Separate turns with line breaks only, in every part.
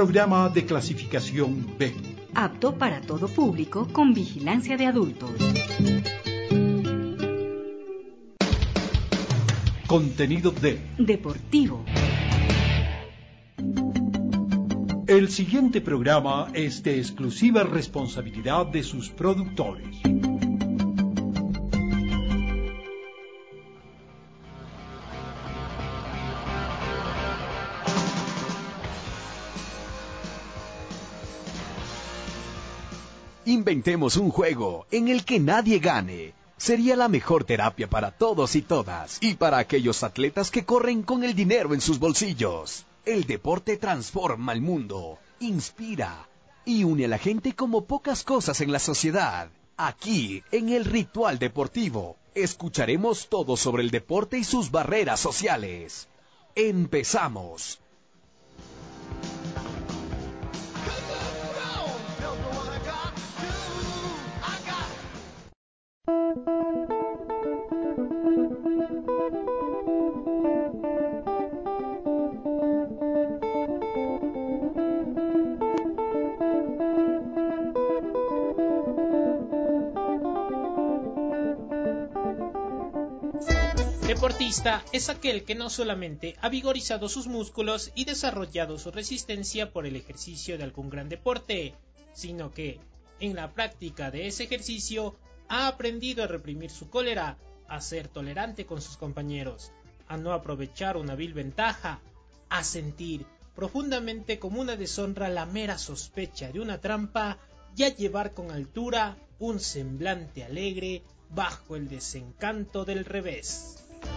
Programa de clasificación B.
Apto para todo público con vigilancia de adultos.
Contenido D.
Deportivo.
El siguiente programa es de exclusiva responsabilidad de sus productores.
Inventemos un juego en el que nadie gane. Sería la mejor terapia para todos y todas, y para aquellos atletas que corren con el dinero en sus bolsillos. El deporte transforma el mundo, inspira y une a la gente como pocas cosas en la sociedad. Aquí, en el Ritual Deportivo, escucharemos todo sobre el deporte y sus barreras sociales. ¡Empezamos!
Deportista es aquel que no solamente ha vigorizado sus músculos y desarrollado su resistencia por el ejercicio de algún gran deporte, sino que, en la práctica de ese ejercicio, ha aprendido a reprimir su cólera, a ser tolerante con sus compañeros, a no aprovechar una vil ventaja, a sentir profundamente como una deshonra la mera sospecha de una trampa y a llevar con altura un semblante alegre bajo el desencanto del revés.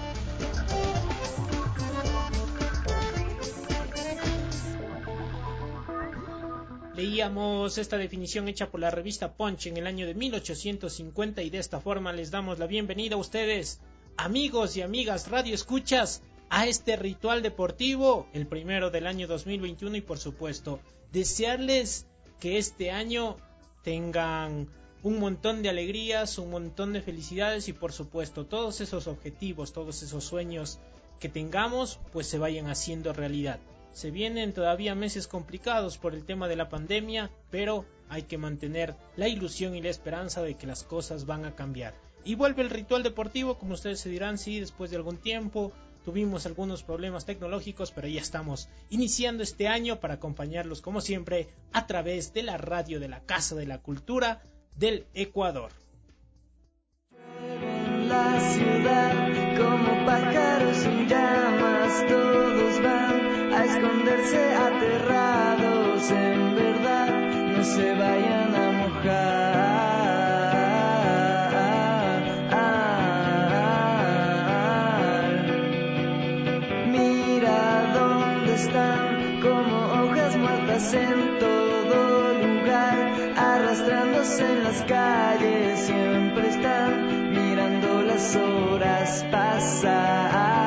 Leíamos esta definición hecha por la revista Punch en el año de 1850 y de esta forma les damos la bienvenida a ustedes, amigos y amigas radioescuchas, a este ritual deportivo, el primero del año 2021 y por supuesto, desearles que este año tengan un montón de alegrías, un montón de felicidades y por supuesto todos esos objetivos, todos esos sueños que tengamos pues se vayan haciendo realidad. Se vienen todavía meses complicados por el tema de la pandemia, pero hay que mantener la ilusión y la esperanza de que las cosas van a cambiar. Y vuelve el ritual deportivo, como ustedes se dirán, sí, después de algún tiempo. Tuvimos algunos problemas tecnológicos, pero ya estamos iniciando este año para acompañarlos como siempre a través de la radio de la Casa de la Cultura del Ecuador.
En la ciudad, como pájaros en llamas, todos van a esconderse aterrados, en verdad, no se vayan a mojar. Mira dónde están, como hojas muertas en todo lugar, arrastrándose en las calles, siempre están mirando las horas pasar.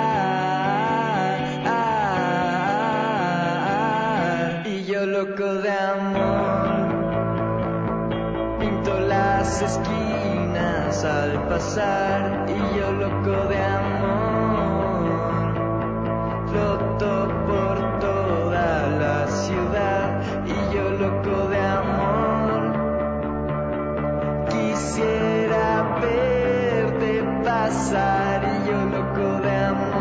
Y yo loco de amor, pinto las esquinas al pasar. Y yo loco de amor, floto por toda la ciudad. Y yo loco de amor, quisiera verte pasar. Y yo loco de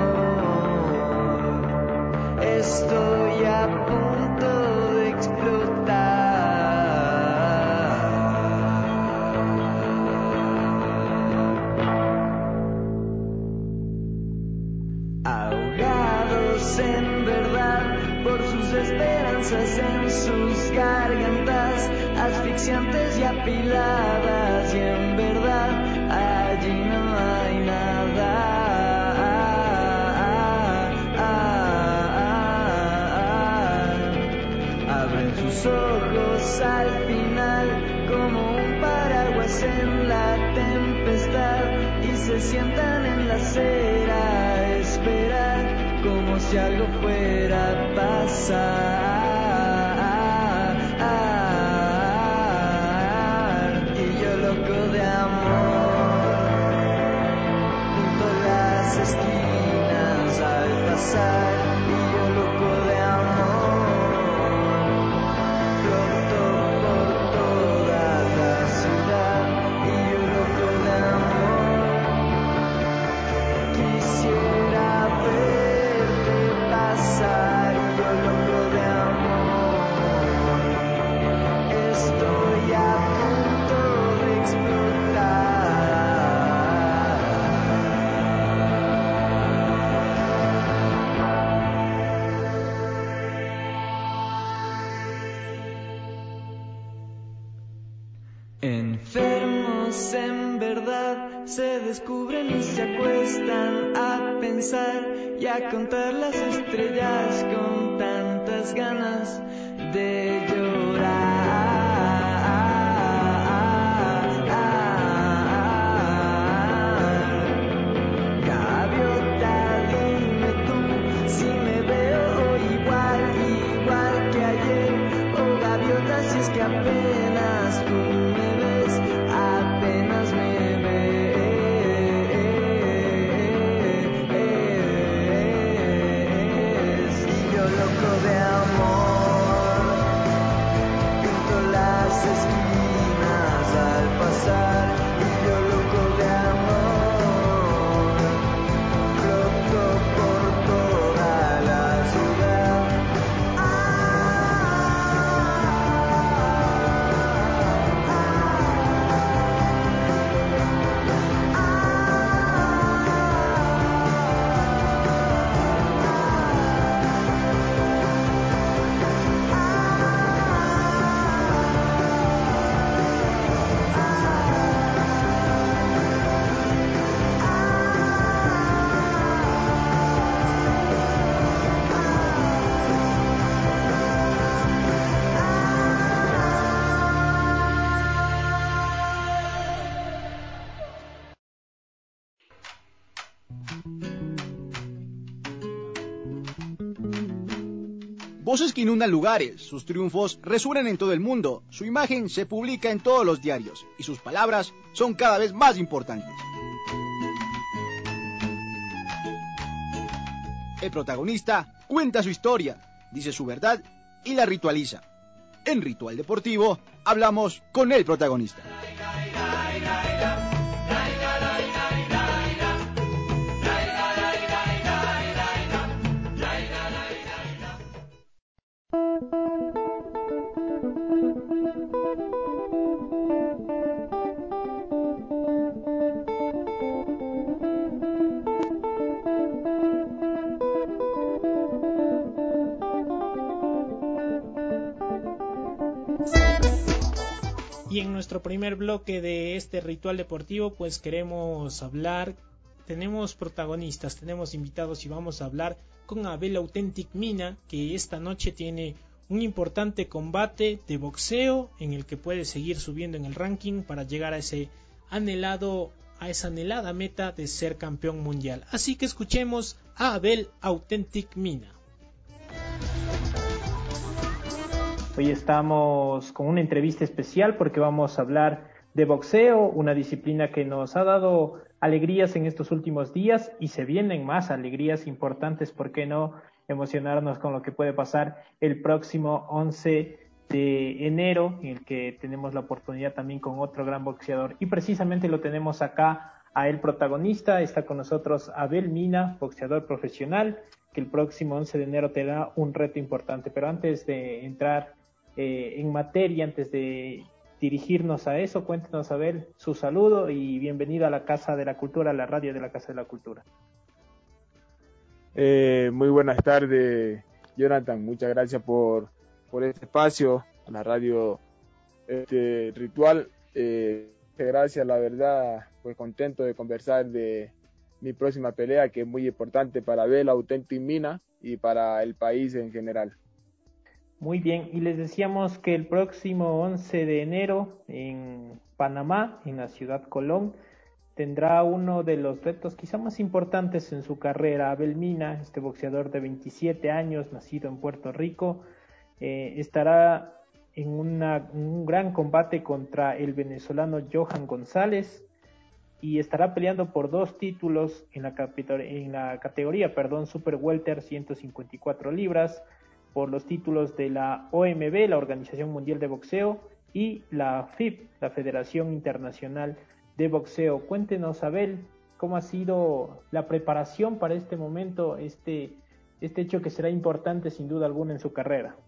amor, estoy a punto de explotar. Ahogados en verdad por sus esperanzas en sus gargantas, asfixiantes y apiladas, y en verdad allí no hay nada. Abren sus ojos al final como un paraguas en la tempestad y se sientan en la acera a esperar como si algo fuera a pasar. Y yo loco de amor, junto a las esquinas al pasar. Y yo loco de amor, sueños en verdad se descubren y se acuestan a pensar y a contar las estrellas con tantas ganas de llorar. Gaviota, dime tú si me veo igual que ayer. Oh gaviota, si es que apenas tú me ves, apenas me ves. Y yo loco de amor, pinto las esquinas al pasar. Y yo loco de amor, floto por toda la ciudad.
Voces que inundan lugares, sus triunfos resuenan en todo el mundo, su imagen se publica en todos los diarios y sus palabras son cada vez más importantes. El protagonista cuenta su historia, dice su verdad y la ritualiza. En Ritual Deportivo hablamos con el protagonista.
Y en nuestro primer bloque de este ritual deportivo, pues queremos hablar, tenemos protagonistas, tenemos invitados y vamos a hablar con Abel Authentic Mina, que esta noche tiene un importante combate de boxeo en el que puede seguir subiendo en el ranking para llegar a esa anhelada meta de ser campeón mundial. Así que escuchemos a Abel Authentic Mina.
Hoy estamos con una entrevista especial porque vamos a hablar de boxeo, una disciplina que nos ha dado alegrías en estos últimos días y se vienen más alegrías importantes, ¿por qué no emocionarnos con lo que puede pasar el próximo 11 de enero, en el que tenemos la oportunidad también con otro gran boxeador? Y precisamente lo tenemos acá a el protagonista, está con nosotros Abel Mina, boxeador profesional, que el próximo 11 de enero tendrá un reto importante. Pero antes de entrar en materia, antes de dirigirnos a eso, cuéntenos, Abel, su saludo y bienvenido a la Casa de la Cultura, a la radio de la Casa de la Cultura.
Muy buenas tardes, Jonathan, muchas gracias por este espacio, a la radio Ritual. Gracias, la verdad, pues contento de conversar de mi próxima pelea, que es muy importante para Abel Authentic Mina y para el país en general.
Muy bien, y les decíamos que el próximo 11 de enero en Panamá, en la ciudad Colón, tendrá uno de los retos quizá más importantes en su carrera. Abel Mina, este boxeador de 27 años, nacido en Puerto Rico, estará en un gran combate contra el venezolano Johan González y estará peleando por 2 títulos en la categoría Super Welter 154 libras, por los títulos de la OMB, la Organización Mundial de Boxeo, y la FIB, la Federación Internacional de Boxeo. Cuéntenos, Abel, cómo ha sido la preparación para este momento, este hecho que será importante sin duda alguna en su carrera.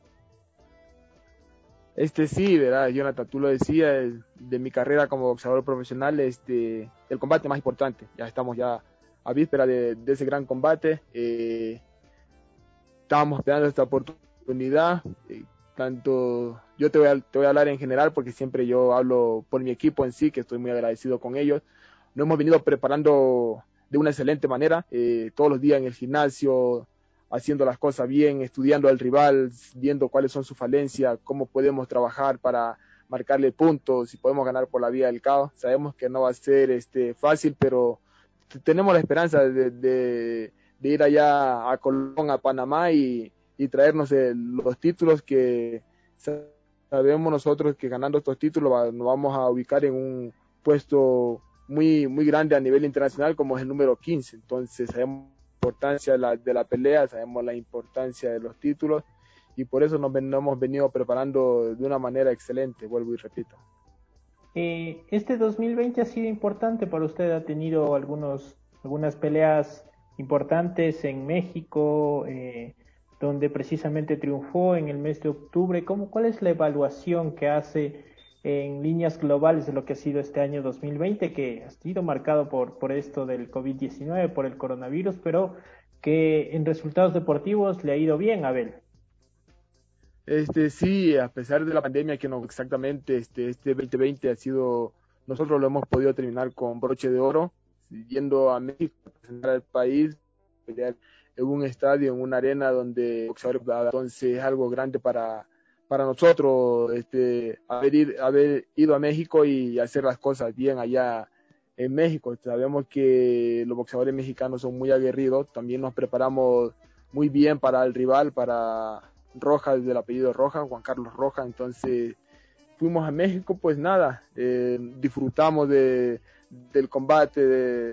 Sí, verdad, Jonathan, tú lo decías, de mi carrera como boxeador profesional, el combate más importante. Ya estamos ya a víspera de ese gran combate. Estábamos esperando esta oportunidad, tanto yo te voy a hablar en general porque siempre yo hablo por mi equipo en sí, que estoy muy agradecido con ellos. Nos hemos venido preparando de una excelente manera, todos los días en el gimnasio, haciendo las cosas bien, estudiando al rival, viendo cuáles son sus falencias, cómo podemos trabajar para marcarle puntos, si podemos ganar por la vía del caos. Sabemos que no va a ser fácil, pero tenemos la esperanza de ir allá a Colón, a Panamá y traernos los títulos que sabemos nosotros que ganando estos títulos nos vamos a ubicar en un puesto muy, muy grande a nivel internacional como es el número 15. Entonces sabemos la importancia de la pelea, sabemos la importancia de los títulos y por eso nos hemos venido preparando de una manera excelente, vuelvo y repito.
Este 2020 ha sido importante para usted, ha tenido algunas peleas importantes en México, donde precisamente triunfó en el mes de octubre. ¿Cuál es la evaluación que hace en líneas globales de lo que ha sido este año 2020, que ha sido marcado por esto del COVID-19, por el coronavirus, pero que en resultados deportivos le ha ido bien, Abel?
Sí, a pesar de la pandemia que no exactamente este 2020 ha sido, nosotros lo hemos podido terminar con broche de oro, yendo a México a representar al país, pelear en un estadio, en una arena donde boxeadores, entonces es algo grande para nosotros haber ido a México y hacer las cosas bien allá en México. Sabemos que los boxeadores mexicanos son muy aguerridos, también nos preparamos muy bien para el rival, para Rojas, del apellido Rojas, Juan Carlos Rojas. Entonces fuimos a México, pues nada, disfrutamos del combate,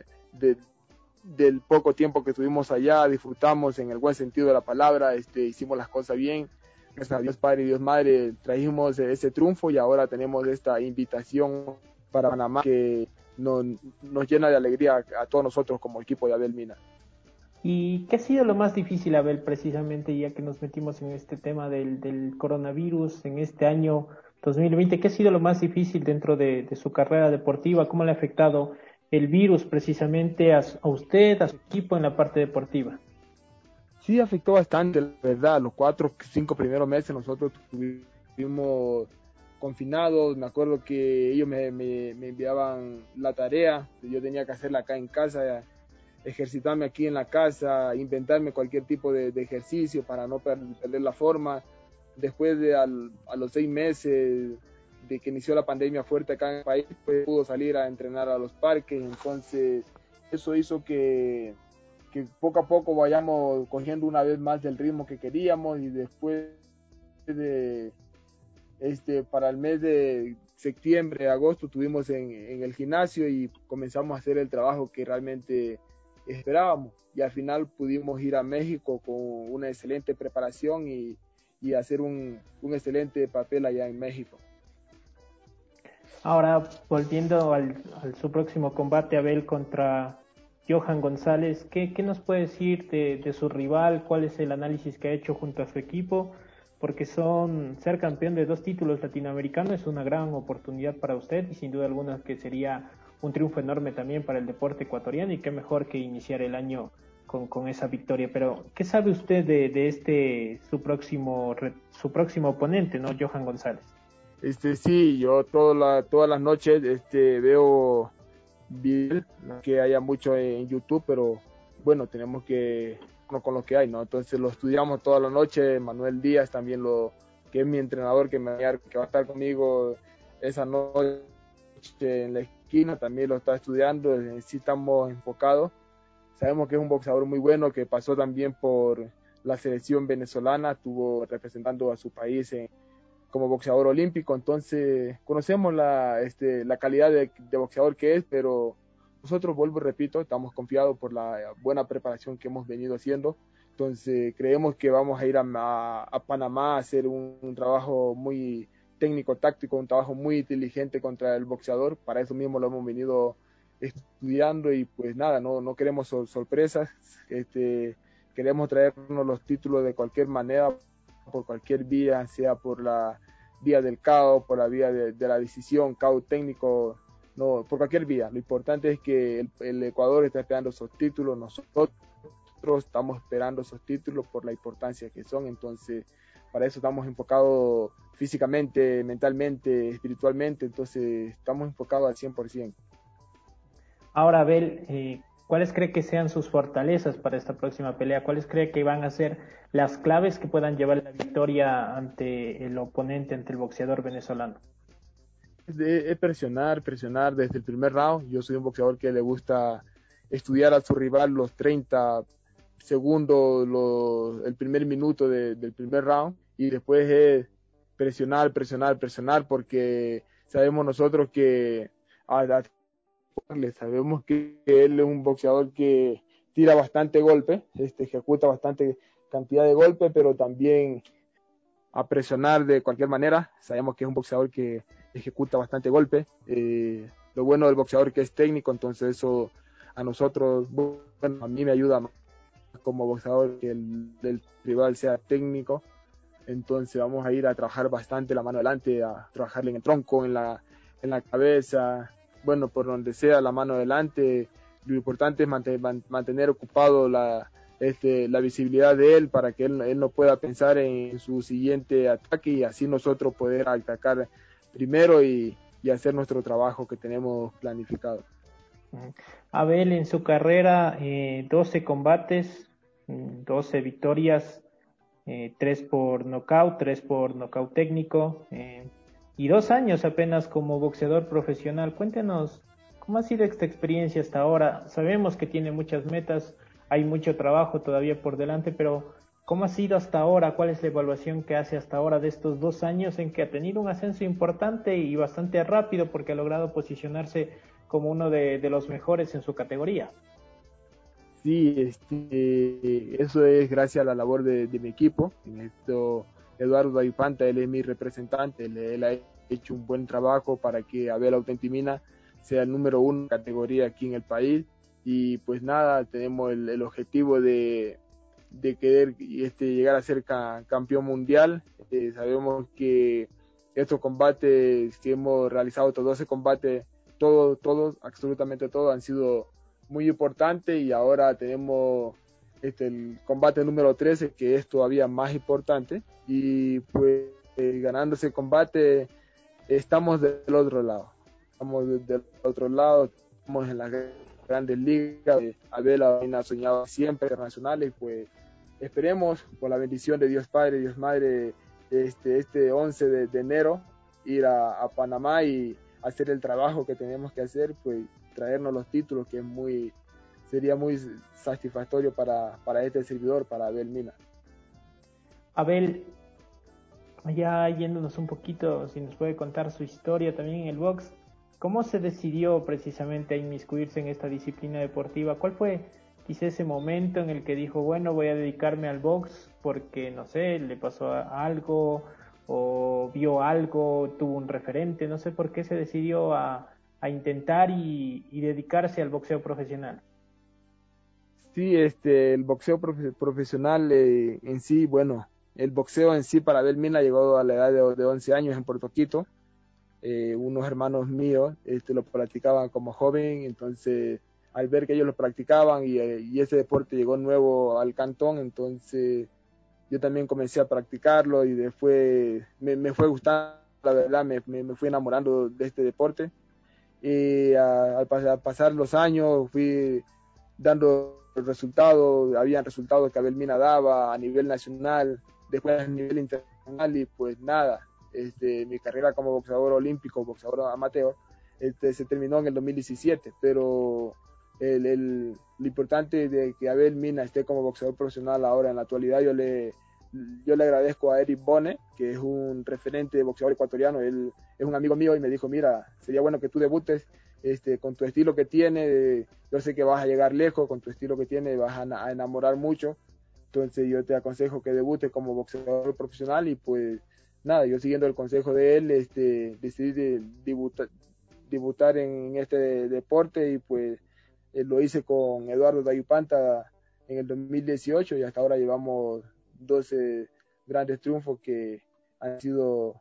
del poco tiempo que estuvimos allá, disfrutamos en el buen sentido de la palabra, hicimos las cosas bien, gracias a Dios Padre y Dios Madre trajimos ese triunfo y ahora tenemos esta invitación para Panamá que nos llena de alegría a todos nosotros como equipo de Abel Mina.
¿Y qué ha sido lo más difícil, Abel, precisamente ya que nos metimos en este tema del coronavirus en este año 2020? ¿Qué ha sido lo más difícil dentro de su carrera deportiva? ¿Cómo le ha afectado el virus precisamente a usted, a su equipo en la parte deportiva?
Sí, afectó bastante, la verdad. Los 4 o 5 primeros meses nosotros estuvimos confinados. Me acuerdo que ellos me enviaban la tarea, yo tenía que hacerla acá en casa, ejercitarme aquí en la casa, inventarme cualquier tipo de ejercicio para no perder la forma. Después a los 6 meses de que inició la pandemia fuerte acá en el país, pues pudo salir a entrenar a los parques. Entonces eso hizo que poco a poco vayamos cogiendo una vez más el ritmo que queríamos y después de para el mes de septiembre, agosto estuvimos en el gimnasio y comenzamos a hacer el trabajo que realmente esperábamos y al final pudimos ir a México con una excelente preparación y hacer un excelente papel allá en México.
Ahora, volviendo al su próximo combate, Abel, contra Johan González, ¿qué nos puede decir de su rival? ¿Cuál es el análisis que ha hecho junto a su equipo? Porque ser campeón de 2 títulos latinoamericanos es una gran oportunidad para usted y sin duda alguna que sería un triunfo enorme también para el deporte ecuatoriano y qué mejor que iniciar el año con esa victoria. Pero, ¿qué sabe usted de su próximo oponente, ¿no? Johan González.
Sí, yo todas las noches veo videos, que haya mucho en YouTube, pero bueno, tenemos que con lo que hay, ¿no? Entonces lo estudiamos toda la noche. Manuel Díaz también, que es mi entrenador, que va a estar conmigo esa noche en la esquina, también lo está estudiando. Sí, estamos enfocados. Sabemos que es un boxeador muy bueno, que pasó también por la selección venezolana, estuvo representando a su país como boxeador olímpico. Entonces conocemos la calidad de boxeador que es, pero nosotros, vuelvo y repito, estamos confiados por la buena preparación que hemos venido haciendo. Entonces creemos que vamos a ir a Panamá a hacer un trabajo muy técnico, táctico, un trabajo muy inteligente contra el boxeador. Para eso mismo lo hemos venido estudiando y pues nada, no queremos sorpresas. Queremos traernos los títulos de cualquier manera, por cualquier vía, sea por la vía del KO, por la vía de la decisión, KO técnico, no, por cualquier vía. Lo importante es que el Ecuador está esperando esos títulos, nosotros estamos esperando esos títulos por la importancia que son. Entonces para eso estamos enfocados físicamente, mentalmente, espiritualmente, entonces estamos enfocados al 100%.
Ahora, Abel, ¿cuáles cree que sean sus fortalezas para esta próxima pelea? ¿Cuáles cree que van a ser las claves que puedan llevar la victoria ante el oponente, ante el boxeador venezolano?
Es presionar desde el primer round. Yo soy un boxeador que le gusta estudiar a su rival los 30 segundos, el primer minuto del primer round, y después es presionar, porque sabemos nosotros que sabemos que él es un boxeador que tira bastante golpe, ejecuta bastante cantidad de golpe, pero también a presionar de cualquier manera. Sabemos que es un boxeador que ejecuta bastante golpe. Lo bueno del boxeador que es técnico, entonces eso a nosotros, bueno, a mí me ayuda más como boxeador que el rival sea técnico. Entonces vamos a ir a trabajar bastante la mano adelante, a trabajarle en el tronco, en la cabeza, bueno, por donde sea la mano adelante. Lo importante es mantener ocupado la visibilidad de él para que él no pueda pensar en su siguiente ataque, y así nosotros poder atacar primero y hacer nuestro trabajo que tenemos planificado.
Abel, en su carrera, 12 combates, 12 victorias, 3 por nocaut, 3 por nocaut técnico, y 2 años apenas como boxeador profesional. Cuéntenos, ¿cómo ha sido esta experiencia hasta ahora? Sabemos que tiene muchas metas, hay mucho trabajo todavía por delante, pero ¿cómo ha sido hasta ahora? ¿Cuál es la evaluación que hace hasta ahora de estos 2 años en que ha tenido un ascenso importante y bastante rápido, porque ha logrado posicionarse como uno de los mejores en su categoría?
Sí, eso es gracias a la labor de mi equipo. En esto, Eduardo Ayupanta, él es mi representante, él ha hecho un buen trabajo para que Abel Autentimina sea el número 1 en categoría aquí en el país. Y pues nada, tenemos el objetivo de querer llegar a ser campeón mundial. Sabemos que estos combates que hemos realizado, estos 12 combates, todos, absolutamente todos, han sido muy importantes, y ahora tenemos el combate número 13, que es todavía más importante, y pues ganando ese combate estamos del otro lado, estamos en las grandes ligas. Abel ha soñado siempre internacionales, pues esperemos, por la bendición de Dios Padre, Dios Madre, este 11 de enero ir a Panamá y hacer el trabajo que tenemos que hacer, pues traernos los títulos, que sería muy satisfactorio para este servidor, para Abel Mina.
Abel, ya yéndonos un poquito, si nos puede contar su historia también en el box, ¿cómo se decidió precisamente a inmiscuirse en esta disciplina deportiva? ¿Cuál fue quizá ese momento en el que dijo, bueno, voy a dedicarme al box porque, no sé, le pasó algo o vio algo, tuvo un referente, no sé por qué se decidió a intentar y dedicarse al boxeo profesional?
Sí, el boxeo profesional en sí, bueno, el boxeo en sí para Abel Mina llegó a la edad de 11 años en Puerto Quito. Unos hermanos míos lo practicaban como joven, entonces al ver que ellos lo practicaban y ese deporte llegó nuevo al cantón, entonces yo también comencé a practicarlo, y después me fue gustando, la verdad, me fui enamorando de este deporte, y al pasar los años fui dando resultados, habían resultados que Abel Mina daba a nivel nacional, después a nivel internacional, y pues nada, mi carrera como boxeador olímpico, boxeador amateur, se terminó en el 2017, pero lo importante de que Abel Mina esté como boxeador profesional ahora en la actualidad, yo le agradezco a Eric Bone, que es un referente de boxeador ecuatoriano. Él es un amigo mío y me dijo, mira, sería bueno que tú debutes con tu estilo que tiene, yo sé que vas a llegar lejos, con tu estilo que tiene vas a enamorar mucho, entonces yo te aconsejo que debutes como boxeador profesional. Y pues nada, yo siguiendo el consejo de él, decidí debutar en este deporte, y pues lo hice con Eduardo Dayupanta en el 2018, y hasta ahora llevamos 12 grandes triunfos que han sido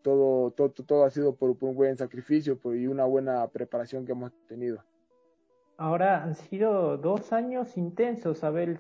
todo ha sido por un buen sacrificio y una buena preparación que hemos tenido.
Ahora han sido 2 años intensos, Abel,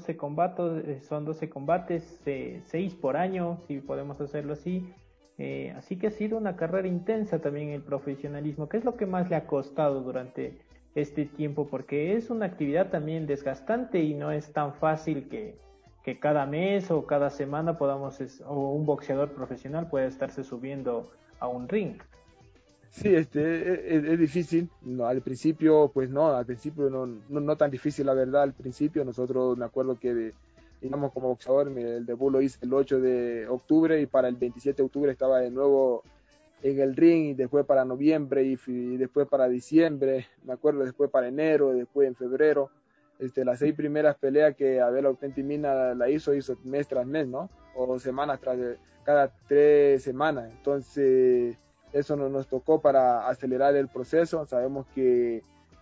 son 12 combates, 6 por año, si podemos hacerlo así. Así que ha sido una carrera intensa también el profesionalismo. ¿Qué es lo que más le ha costado durante este tiempo? Porque es una actividad también desgastante y no es tan fácil que cada mes o cada semana o un boxeador profesional pueda estarse subiendo a un ring.
Sí, es difícil. No, al principio, pues no, al principio no tan difícil, la verdad. Al principio nosotros, me acuerdo que, digamos, como boxeador, el debut lo hice el 8 de octubre y para el 27 de octubre estaba de nuevo en el ring, y después para noviembre y después para diciembre, me acuerdo, después para enero, después en febrero. Las 6 primeras peleas que Abel Autentimina la hizo mes tras mes, ¿no? O semanas cada 3 semanas. Entonces eso nos tocó para acelerar el proceso. Sabemos que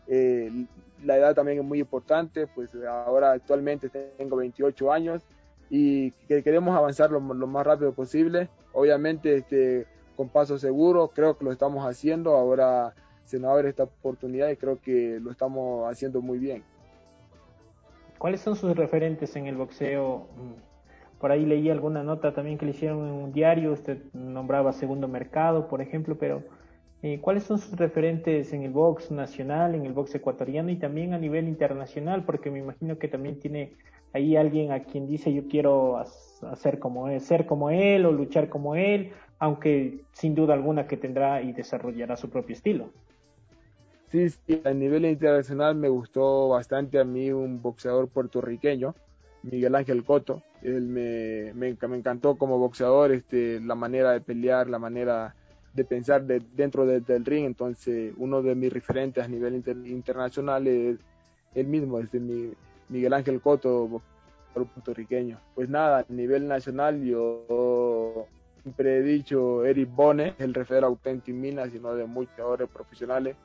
la edad también es muy importante, pues ahora actualmente tengo 28 años y que queremos avanzar lo más rápido posible. Obviamente con paso seguro, creo que lo estamos haciendo. Ahora se nos abre esta oportunidad y creo que lo estamos haciendo muy bien.
¿Cuáles son sus referentes en el boxeo? Por ahí leí alguna nota también que le hicieron en un diario, usted nombraba Segundo Mercado, por ejemplo, pero ¿cuáles son sus referentes en el box nacional, en el box ecuatoriano y también a nivel internacional? Porque me imagino que también tiene ahí alguien a quien dice yo quiero hacer como él, ser como él o luchar como él, aunque sin duda alguna que tendrá y desarrollará su propio estilo.
Sí, a nivel internacional me gustó bastante a mí un boxeador puertorriqueño, Miguel Ángel Cotto. Él me encantó como boxeador, la manera de pelear, la manera de pensar dentro del ring. Entonces, uno de mis referentes a nivel internacional es el mismo, Miguel Ángel Cotto, boxeador puertorriqueño. Pues nada, a nivel nacional yo siempre he dicho Eric Bone, el referente Auténtico Minas, sino de muchos jugadores profesionales,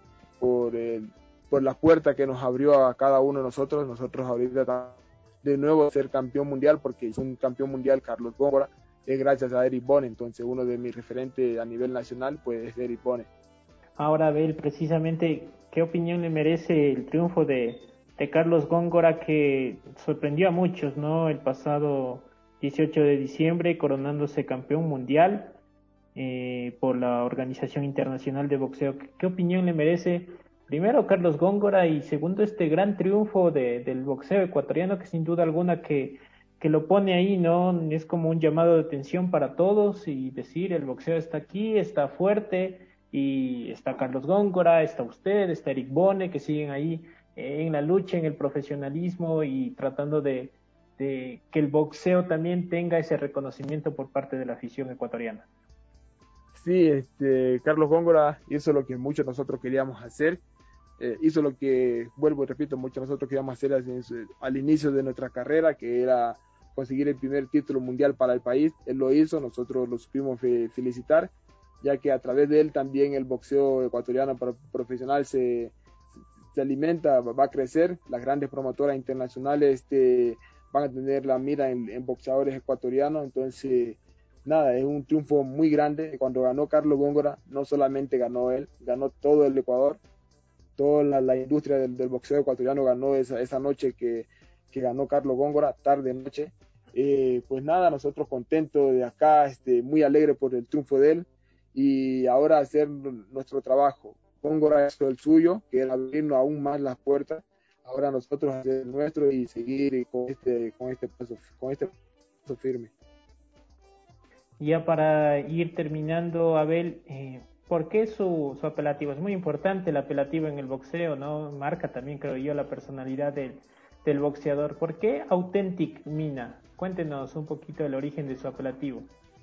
por la puerta que nos abrió a cada uno de nosotros. Nosotros ahorita de nuevo ser campeón mundial, porque es un campeón mundial Carlos Góngora, es gracias a Eric Bone. Entonces uno de mis referentes a nivel nacional pues es Eric Bone.
Ahora, Abel, precisamente, ¿qué opinión le merece el triunfo de Carlos Góngora, que sorprendió a muchos, ¿no? El pasado 18 de diciembre, coronándose campeón mundial por la Organización Internacional de Boxeo. ¿Qué opinión le merece, primero, Carlos Góngora y segundo, este gran triunfo del boxeo ecuatoriano, que sin duda alguna que lo pone ahí, ¿no? Es como un llamado de atención para todos y decir, el boxeo está aquí, está fuerte, y está Carlos Góngora, está usted, está Eric Bone, que siguen ahí en la lucha, en el profesionalismo y tratando de que el boxeo también tenga ese reconocimiento por parte de la afición ecuatoriana.
Sí, Carlos Góngora hizo lo que muchos nosotros queríamos hacer, hizo lo que, vuelvo y repito, muchos nosotros queríamos hacer al inicio de nuestra carrera, que era conseguir el primer título mundial para el país. Él lo hizo, nosotros lo supimos felicitar, ya que a través de él también el boxeo ecuatoriano profesional se alimenta, va a crecer. Las grandes promotoras internacionales van a tener la mira en boxeadores ecuatorianos. Entonces nada, es un triunfo muy grande. Cuando ganó Carlos Góngora, no solamente ganó él, ganó todo el Ecuador, toda la industria del boxeo ecuatoriano ganó esa noche que ganó Carlos Góngora, tarde-noche. Pues nada, nosotros contentos de acá, muy alegres por el triunfo de él, y ahora hacer nuestro trabajo. Góngora hizo el suyo, que era abrirnos aún más las puertas. Ahora nosotros hacer el nuestro y seguir con este paso firme.
Ya para ir terminando, Abel, ¿por qué su apelativo? Es muy importante el apelativo en el boxeo, ¿no? Marca también, creo yo, la personalidad del boxeador. ¿Por qué Authentic Mina? Cuéntenos un poquito el origen de su apelativo.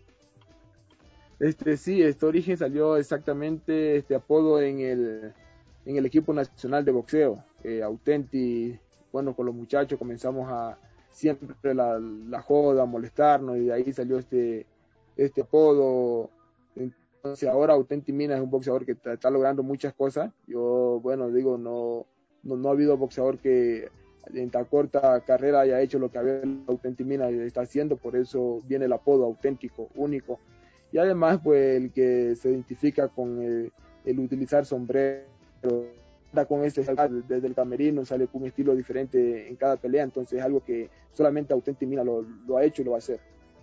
Sí, este origen salió exactamente este apodo en el equipo nacional de boxeo. Authenti, bueno, con los muchachos comenzamos a siempre la joda, a molestarnos, y de ahí salió este apodo. Entonces ahora Authenti Mina es un boxeador que está logrando muchas cosas. Yo, bueno, digo, no ha habido boxeador que en tan corta carrera haya hecho lo que Authenti Mina está haciendo, por eso viene el apodo auténtico, único. Y además, pues, el que se identifica con el utilizar sombrero, con desde el camerino, sale con un estilo diferente en cada pelea, entonces es algo que solamente Auténtica Mina lo ha hecho y lo va a hacer.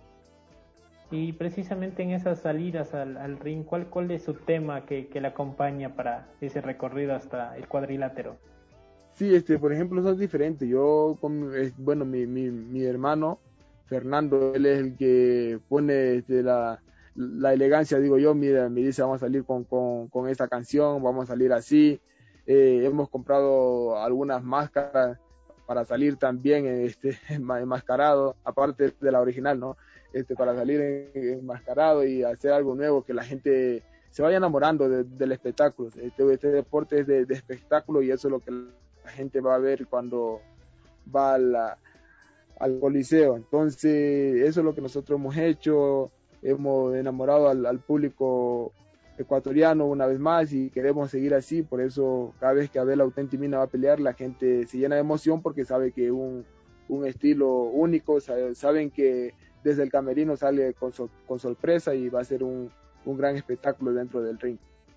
Y precisamente en esas salidas al ring, ¿cuál es su tema que le acompaña para ese recorrido hasta el cuadrilátero?
Sí, por ejemplo, son diferentes. Yo, bueno, mi hermano Fernando, él es el que pone la elegancia, digo yo, mira, me dice, vamos a salir con esta canción, vamos a salir así. Hemos comprado algunas máscaras para salir también enmascarado, aparte de la original, ¿no? Para salir enmascarado y hacer algo nuevo, que la gente se vaya enamorando del espectáculo. Este deporte es de espectáculo y eso es lo que la gente va a ver cuando va al Coliseo. Entonces, eso es lo que nosotros hemos hecho, hemos enamorado al público ecuatoriano una vez más y queremos seguir así. Por eso cada vez que Abel Auténtica Mina va a pelear, la gente se llena de emoción porque sabe que es un estilo único, saben que desde el camerino sale con sorpresa y va a ser un gran espectáculo dentro del ring.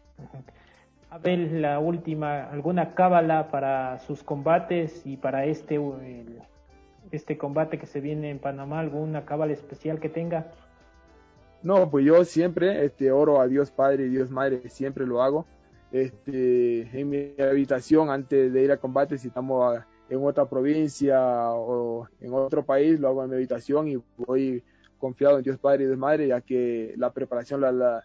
Abel, la última, ¿alguna cábala para sus combates y para este combate que se viene en Panamá? ¿Alguna cábala especial que tenga?
No, pues yo siempre oro a Dios Padre y Dios Madre, siempre lo hago. En mi habitación, antes de ir a combate, si estamos en otra provincia o en otro país, lo hago en mi habitación y voy confiado en Dios Padre y Dios Madre, ya que la preparación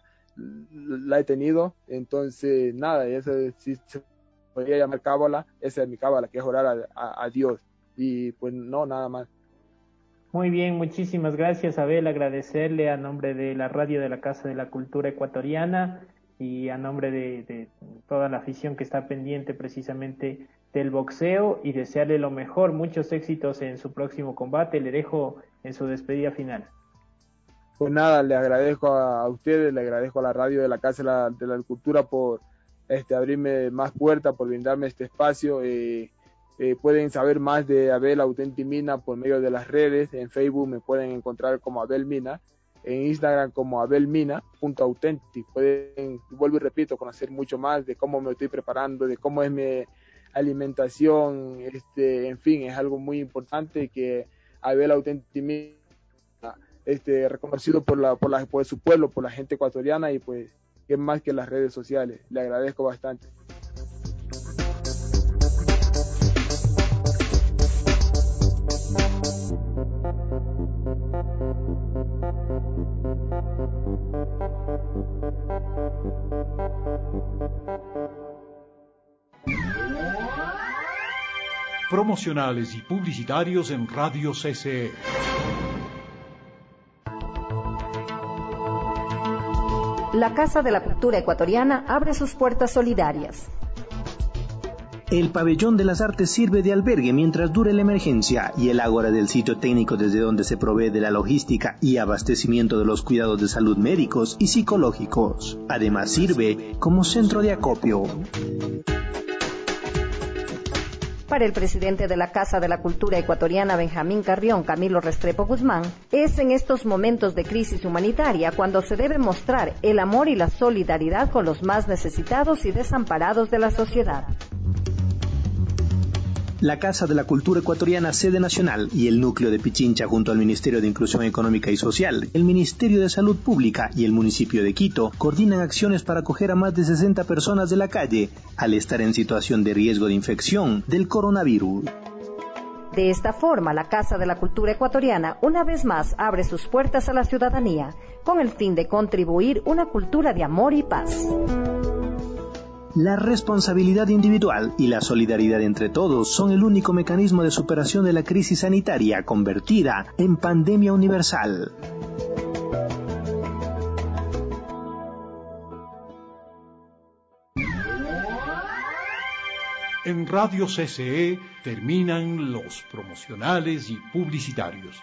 la he tenido. Entonces, nada, eso sí se podría llamar cábala, esa es mi cábala, que es orar a Dios. Y pues no, nada más.
Muy bien, muchísimas gracias, Abel. Agradecerle a nombre de la radio de la Casa de la Cultura Ecuatoriana y a nombre de toda la afición que está pendiente precisamente del boxeo, y desearle lo mejor, muchos éxitos en su próximo combate. Le dejo en su despedida final.
Pues nada, le agradezco a ustedes, le agradezco a la radio de la Casa de la Cultura por abrirme más puertas, por brindarme este espacio. Pueden saber más de Abel Auténtica Mina por medio de las redes. En Facebook me pueden encontrar como Abel Mina, en Instagram como abelmina.autentic. Pueden, vuelvo y repito, conocer mucho más de cómo me estoy preparando, de cómo es mi alimentación, en fin, es algo muy importante que Abel Auténtica Mina, reconocido por su pueblo, por la gente ecuatoriana, y pues que más que las redes sociales. Le agradezco bastante.
Promocionales y publicitarios en Radio CCE.
La Casa de la Cultura Ecuatoriana abre sus puertas solidarias.
El Pabellón de las Artes sirve de albergue mientras dure la emergencia y el ágora del sitio técnico desde donde se provee de la logística y abastecimiento de los cuidados de salud médicos y psicológicos. Además sirve como centro de acopio.
Para el presidente de la Casa de la Cultura Ecuatoriana, Benjamín Carrión, Camilo Restrepo Guzmán, es en estos momentos de crisis humanitaria cuando se debe mostrar el amor y la solidaridad con los más necesitados y desamparados de la sociedad.
La Casa de la Cultura Ecuatoriana, sede nacional, y el núcleo de Pichincha junto al Ministerio de Inclusión Económica y Social, el Ministerio de Salud Pública y el municipio de Quito coordinan acciones para acoger a más de 60 personas de la calle al estar en situación de riesgo de infección del coronavirus.
De esta forma, la Casa de la Cultura Ecuatoriana una vez más abre sus puertas a la ciudadanía con el fin de contribuir una cultura de amor y paz.
La responsabilidad individual y la solidaridad entre todos son el único mecanismo de superación de la crisis sanitaria convertida en pandemia universal.
En Radio CCE terminan los promocionales y publicitarios.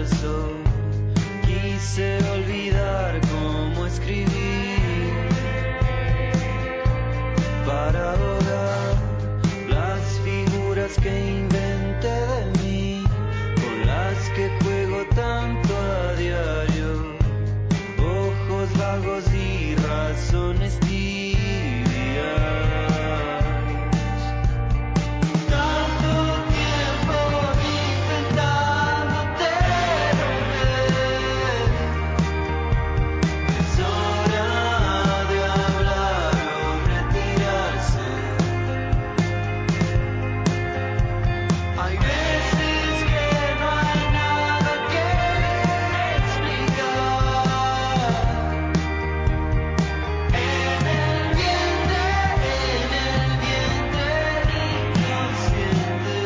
pasó. Quise olvidar cómo escribir para ahogar las figuras que inventé de mí, con las que juego tanto a diario. Ojos vagos y razones tibias. Tanto tiempo intentándote romper. Es hora de hablar o retirarse. Hay veces que no hay nada que explicar. En el vientre inconsciente.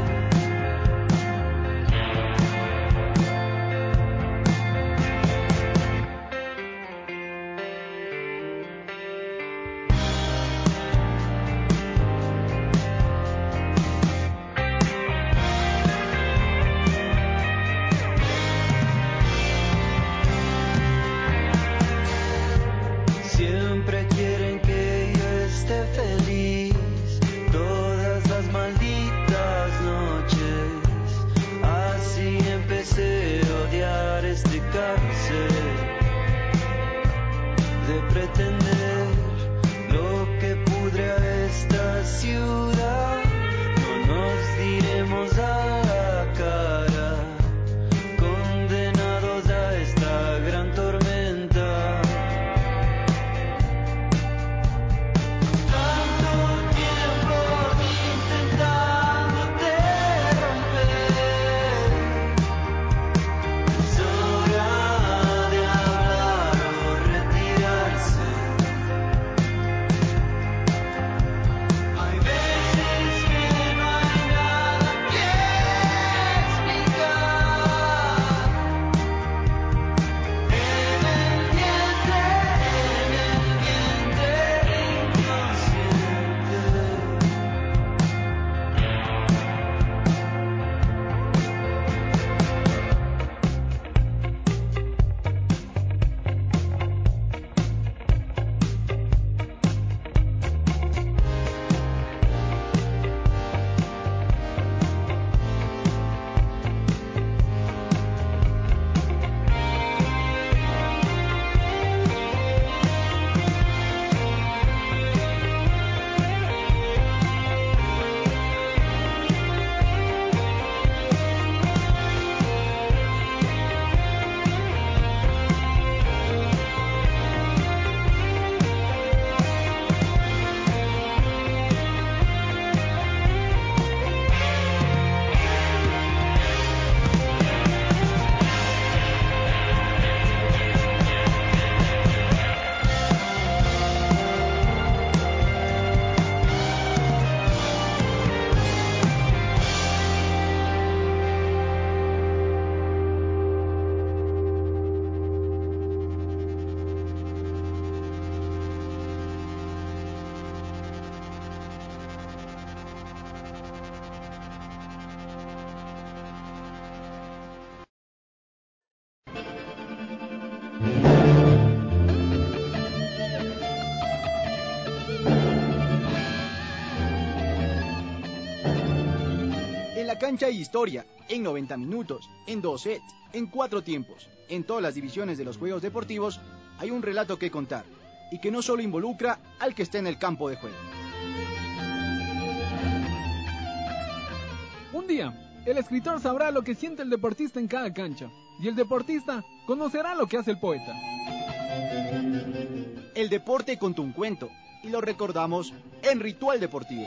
Siempre quieren que yo esté feliz todas las malditas noches. Así empecé a odiar este cárcel de pretender lo que pudre a esta ciudad. No nos diremos a la cara, condenados a esta gran tormenta. Tanto tiempo intentándote romper. Es hora de hablar o retirarse. Hay veces que no hay nada que explicar. En el vientre inconsciente.
En la cancha hay historia, en 90 minutos, en 2 sets, en 4 tiempos. En todas las divisiones de los juegos deportivos hay un relato que contar, y que no solo involucra al que está en el campo de juego.
Un día, el escritor sabrá lo que siente el deportista en cada cancha, y el deportista conocerá lo que hace el poeta.
El deporte contó un cuento, y lo recordamos en Ritual Deportivo.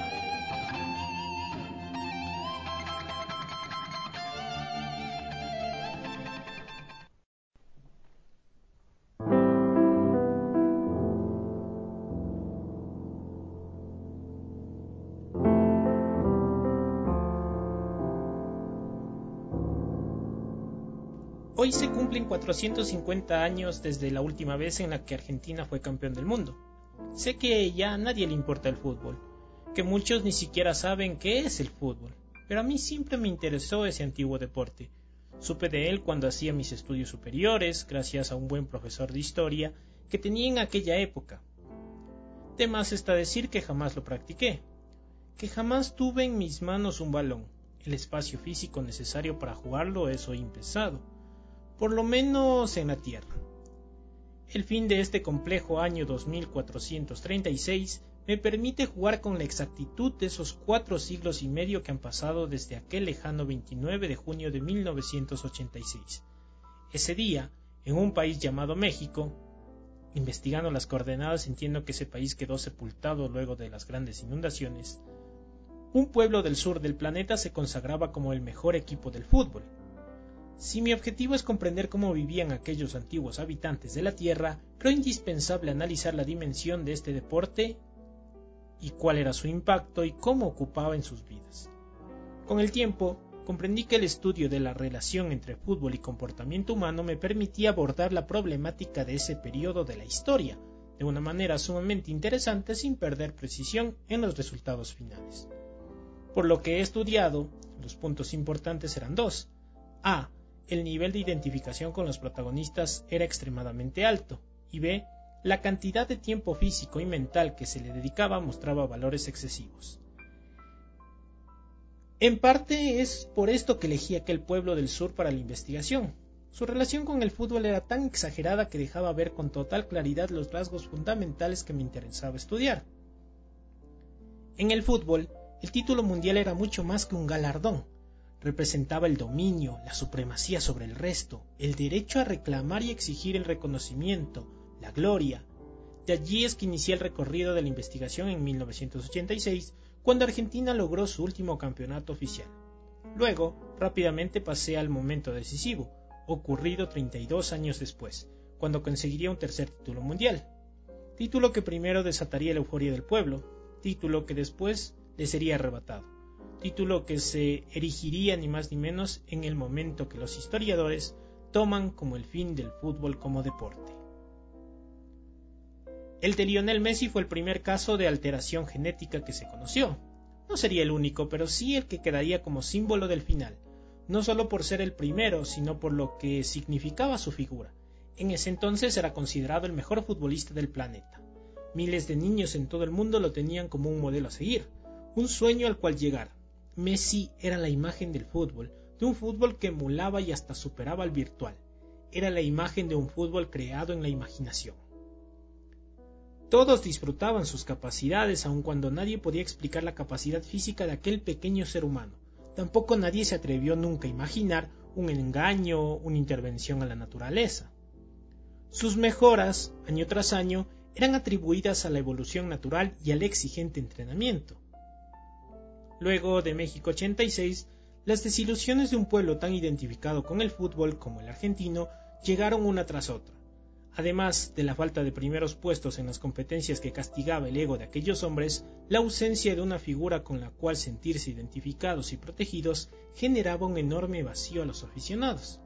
Hoy se cumplen 450 años desde la última vez en la que Argentina fue campeón del mundo. Sé que ya a nadie le importa el fútbol, que muchos ni siquiera saben qué es el fútbol, pero a mí siempre me interesó ese antiguo deporte. Supe de él cuando hacía mis estudios superiores, gracias a un buen profesor de historia que tenía en aquella época. De más está decir que jamás lo practiqué, que jamás tuve en mis manos un balón. El espacio físico necesario para jugarlo es hoy impensado, por lo menos en la tierra. El fin de este complejo año 2436 me permite jugar con la exactitud de esos 4 siglos y medio que han pasado desde aquel lejano 29 de junio de 1986. Ese día, en un país llamado México, investigando las coordenadas entiendo que ese país quedó sepultado luego de las grandes inundaciones, un pueblo del sur del planeta se consagraba como el mejor equipo del fútbol. Si mi objetivo es comprender cómo vivían aquellos antiguos habitantes de la Tierra, creo indispensable analizar la dimensión de este deporte y cuál era su impacto y cómo ocupaba en sus vidas. Con el tiempo, comprendí que el estudio de la relación entre fútbol y comportamiento humano me permitía abordar la problemática de ese periodo de la historia de una manera sumamente interesante sin perder precisión en los resultados finales. Por lo que he estudiado, los puntos importantes eran 2. A. El nivel de identificación con los protagonistas era extremadamente alto. Y B. La cantidad de tiempo físico y mental que se le dedicaba mostraba valores excesivos. En parte es por esto que elegí aquel pueblo del sur para la investigación. Su relación con el fútbol era tan exagerada que dejaba ver con total claridad los rasgos fundamentales que me interesaba estudiar. En el fútbol, el título mundial era mucho más que un galardón. Representaba el dominio, la supremacía sobre el resto, el derecho a reclamar y exigir el reconocimiento, la gloria. De allí es que inicié el recorrido de la investigación en 1986, cuando Argentina logró su último campeonato oficial. Luego, rápidamente pasé al momento decisivo, ocurrido 32 años después, cuando conseguiría un tercer título mundial. Título que primero desataría la euforia del pueblo, título que después le sería arrebatado, título que se erigiría ni más ni menos en el momento que los historiadores toman como el fin del fútbol como deporte. El de Lionel Messi fue el primer caso de alteración genética que se conoció. No sería el único, pero sí el que quedaría como símbolo del final, no solo por ser el primero, sino por lo que significaba su figura. En ese entonces era considerado el mejor futbolista del planeta. Miles de niños en todo el mundo lo tenían como un modelo a seguir, un sueño al cual llegar. Messi era la imagen del fútbol, de un fútbol que emulaba y hasta superaba al virtual. Era la imagen de un fútbol creado en la imaginación. Todos disfrutaban sus capacidades, aun cuando nadie podía explicar la capacidad física de aquel pequeño ser humano. Tampoco nadie se atrevió nunca a imaginar un engaño, una intervención a la naturaleza. Sus mejoras, año tras año, eran atribuidas a la evolución natural y al exigente entrenamiento. Luego de México 86, las desilusiones de un pueblo tan identificado con el fútbol como el argentino llegaron una tras otra. Además de la falta de primeros puestos en las competencias que castigaba el ego de aquellos hombres, la ausencia de una figura con la cual sentirse identificados y protegidos generaba un enorme vacío a los aficionados.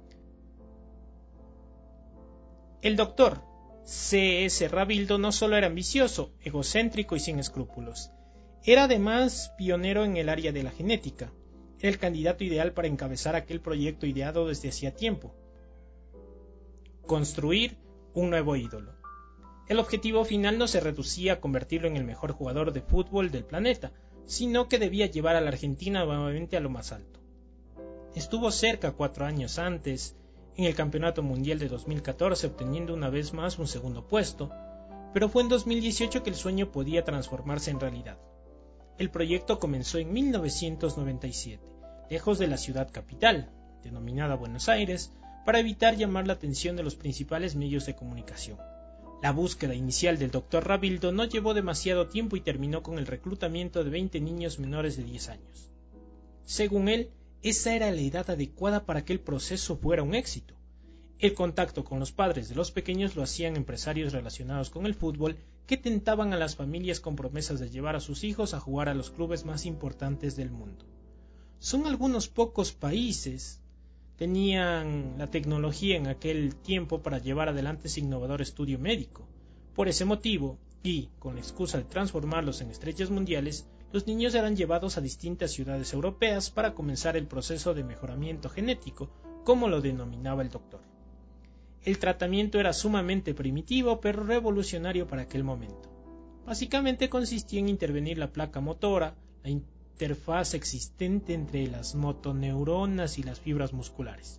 El doctor C.S. Rabildo no solo era ambicioso, egocéntrico y sin escrúpulos. Era además pionero en el área de la genética. Era el candidato ideal para encabezar aquel proyecto ideado desde hacía tiempo: construir un nuevo ídolo. El objetivo final no se reducía a convertirlo en el mejor jugador de fútbol del planeta, sino que debía llevar a la Argentina nuevamente a lo más alto. Estuvo cerca 4 años antes, en el Campeonato Mundial de 2014, obteniendo una vez más un segundo puesto, pero fue en 2018 que el sueño podía transformarse en realidad. El proyecto comenzó en 1997, lejos de la ciudad capital, denominada Buenos Aires, para evitar llamar la atención de los principales medios de comunicación. La búsqueda inicial del Dr. Rabildo no llevó demasiado tiempo y terminó con el reclutamiento de 20 niños menores de 10 años. Según él, esa era la edad adecuada para que el proceso fuera un éxito. El contacto con los padres de los pequeños lo hacían empresarios relacionados con el fútbol que tentaban a las familias con promesas de llevar a sus hijos a jugar a los clubes más importantes del mundo. Son algunos pocos países tenían la tecnología en aquel tiempo para llevar adelante ese innovador estudio médico. Por ese motivo, y con la excusa de transformarlos en estrellas mundiales, los niños eran llevados a distintas ciudades europeas para comenzar el proceso de mejoramiento genético, como lo denominaba el doctor. El tratamiento era sumamente primitivo, pero revolucionario para aquel momento. Básicamente consistía en intervenir la placa motora, la interfaz existente entre las motoneuronas y las fibras musculares.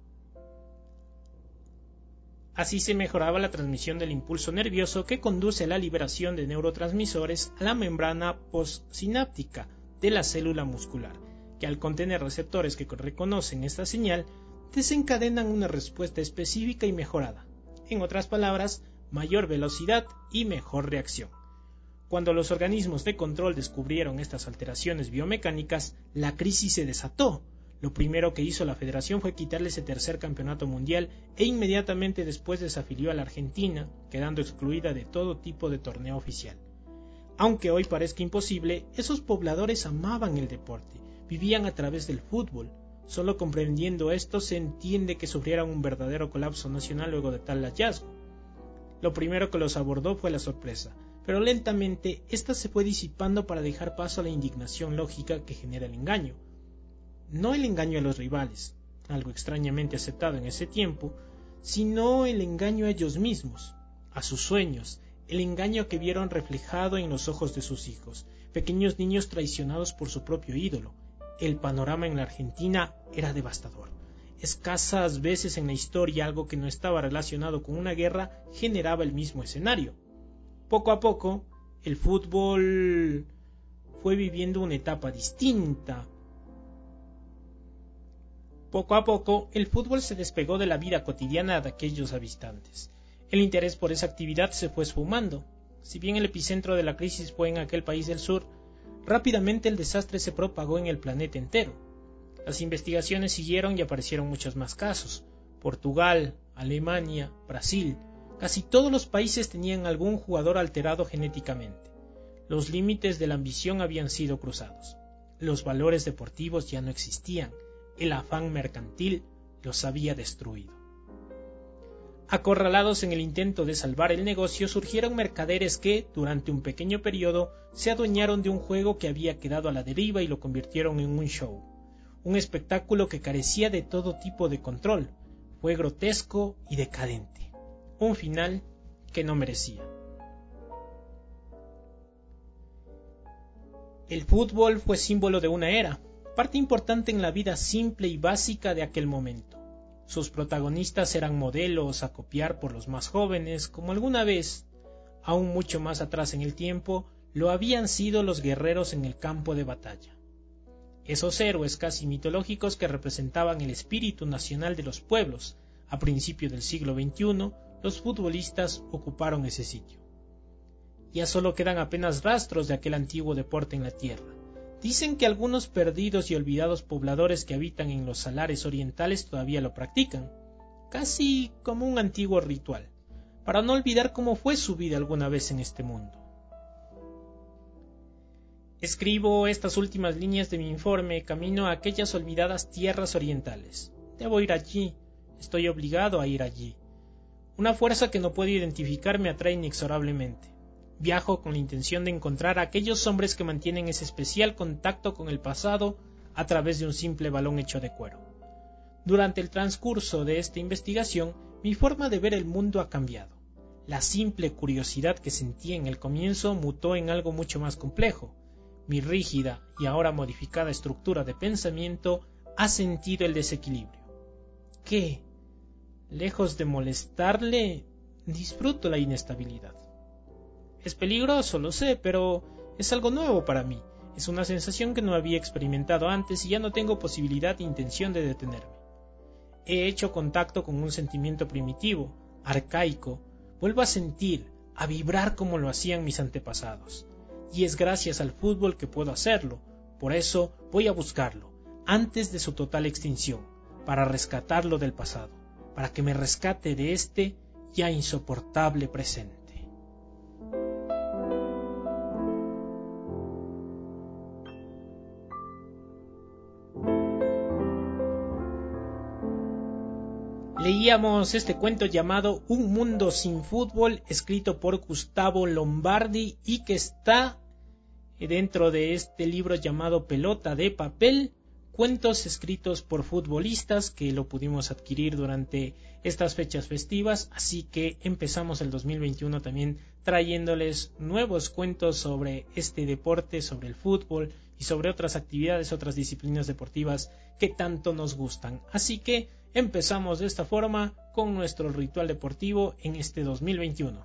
Así se mejoraba la transmisión del impulso nervioso que conduce a la liberación de neurotransmisores a la membrana postsináptica de la célula muscular, que al contener receptores que reconocen esta señal, desencadenan una respuesta específica y mejorada. En otras palabras, mayor velocidad y mejor reacción. Cuando los organismos de control descubrieron estas alteraciones biomecánicas, la crisis se desató. Lo primero que hizo la federación fue quitarle ese tercer campeonato mundial e inmediatamente después desafilió a la Argentina, quedando excluida de todo tipo de torneo oficial. Aunque hoy parezca imposible, esos pobladores amaban el deporte, vivían a través del fútbol. Solo comprendiendo esto se entiende que sufrieran un verdadero colapso nacional luego de tal hallazgo. Lo primero que los abordó fue la sorpresa, pero lentamente ésta se fue disipando para dejar paso a la indignación lógica que genera el engaño. No el engaño a los rivales, algo extrañamente aceptado en ese tiempo, sino el engaño a ellos mismos, a sus sueños, el engaño que vieron reflejado en los ojos de sus hijos, pequeños niños traicionados por su propio ídolo. El panorama en la Argentina era devastador. Escasas veces en la historia algo que no estaba relacionado con una guerra generaba el mismo escenario. Poco a poco, el fútbol fue viviendo una etapa distinta. Poco a poco, el fútbol se despegó de la vida cotidiana de aquellos habitantes. El interés por esa actividad se fue esfumando. Si bien el epicentro de la crisis fue en aquel país del sur, rápidamente el desastre se propagó en el planeta entero. Las investigaciones siguieron y aparecieron muchos más casos. Portugal, Alemania, Brasil, casi todos los países tenían algún jugador alterado genéticamente. Los límites de la ambición habían sido cruzados. Los valores deportivos ya no existían. El afán mercantil los había destruido. Acorralados en el intento de salvar el negocio, surgieron mercaderes que, durante un pequeño periodo, se adueñaron de un juego que había quedado a la deriva y lo convirtieron en un show. Un espectáculo que carecía de todo tipo de control. Fue grotesco y decadente. Un final que no merecía. El fútbol fue símbolo de una era, parte importante en la vida simple y básica de aquel momento. Sus protagonistas eran modelos a copiar por los más jóvenes, como alguna vez, aún mucho más atrás en el tiempo, lo habían sido los guerreros en el campo de batalla. Esos héroes casi mitológicos que representaban el espíritu nacional de los pueblos. A principios del siglo XXI, los futbolistas ocuparon ese sitio. Ya solo quedan apenas rastros de aquel antiguo deporte en la tierra. Dicen que algunos perdidos y olvidados pobladores que habitan en los salares orientales todavía lo practican, casi como un antiguo ritual, para no olvidar cómo fue su vida alguna vez en este mundo. Escribo estas últimas líneas de mi informe camino a aquellas olvidadas tierras orientales. Debo ir allí, estoy obligado a ir allí. Una fuerza que no puedo identificar me atrae inexorablemente. Viajo con la intención de encontrar a aquellos hombres que mantienen ese especial contacto con el pasado a través de un simple balón hecho de cuero. Durante el transcurso de esta investigación, mi forma de ver el mundo ha cambiado. La simple curiosidad que sentí en el comienzo mutó en algo mucho más complejo. Mi rígida y ahora modificada estructura de pensamiento ha sentido el desequilibrio. ¿Qué? Lejos de molestarle, disfruto la inestabilidad. Es peligroso, lo sé, pero es algo nuevo para mí. Es una sensación que no había experimentado antes y ya no tengo posibilidad ni intención de detenerme. He hecho contacto con un sentimiento primitivo, arcaico. Vuelvo a sentir, a vibrar como lo hacían mis antepasados. Y es gracias al fútbol que puedo hacerlo. Por eso voy a buscarlo, antes de su total extinción, para rescatarlo del pasado, para que me rescate de este ya insoportable presente. Leíamos este cuento llamado Un mundo sin fútbol, escrito por Gustavo Lombardi y que está dentro de este libro llamado Pelota de papel, cuentos escritos por futbolistas que lo pudimos adquirir durante estas fechas festivas, así que empezamos el 2021 también trayéndoles nuevos cuentos sobre este deporte, sobre el fútbol y sobre otras actividades, otras disciplinas deportivas que tanto nos gustan. Así que empezamos de esta forma con nuestro ritual deportivo en este 2021.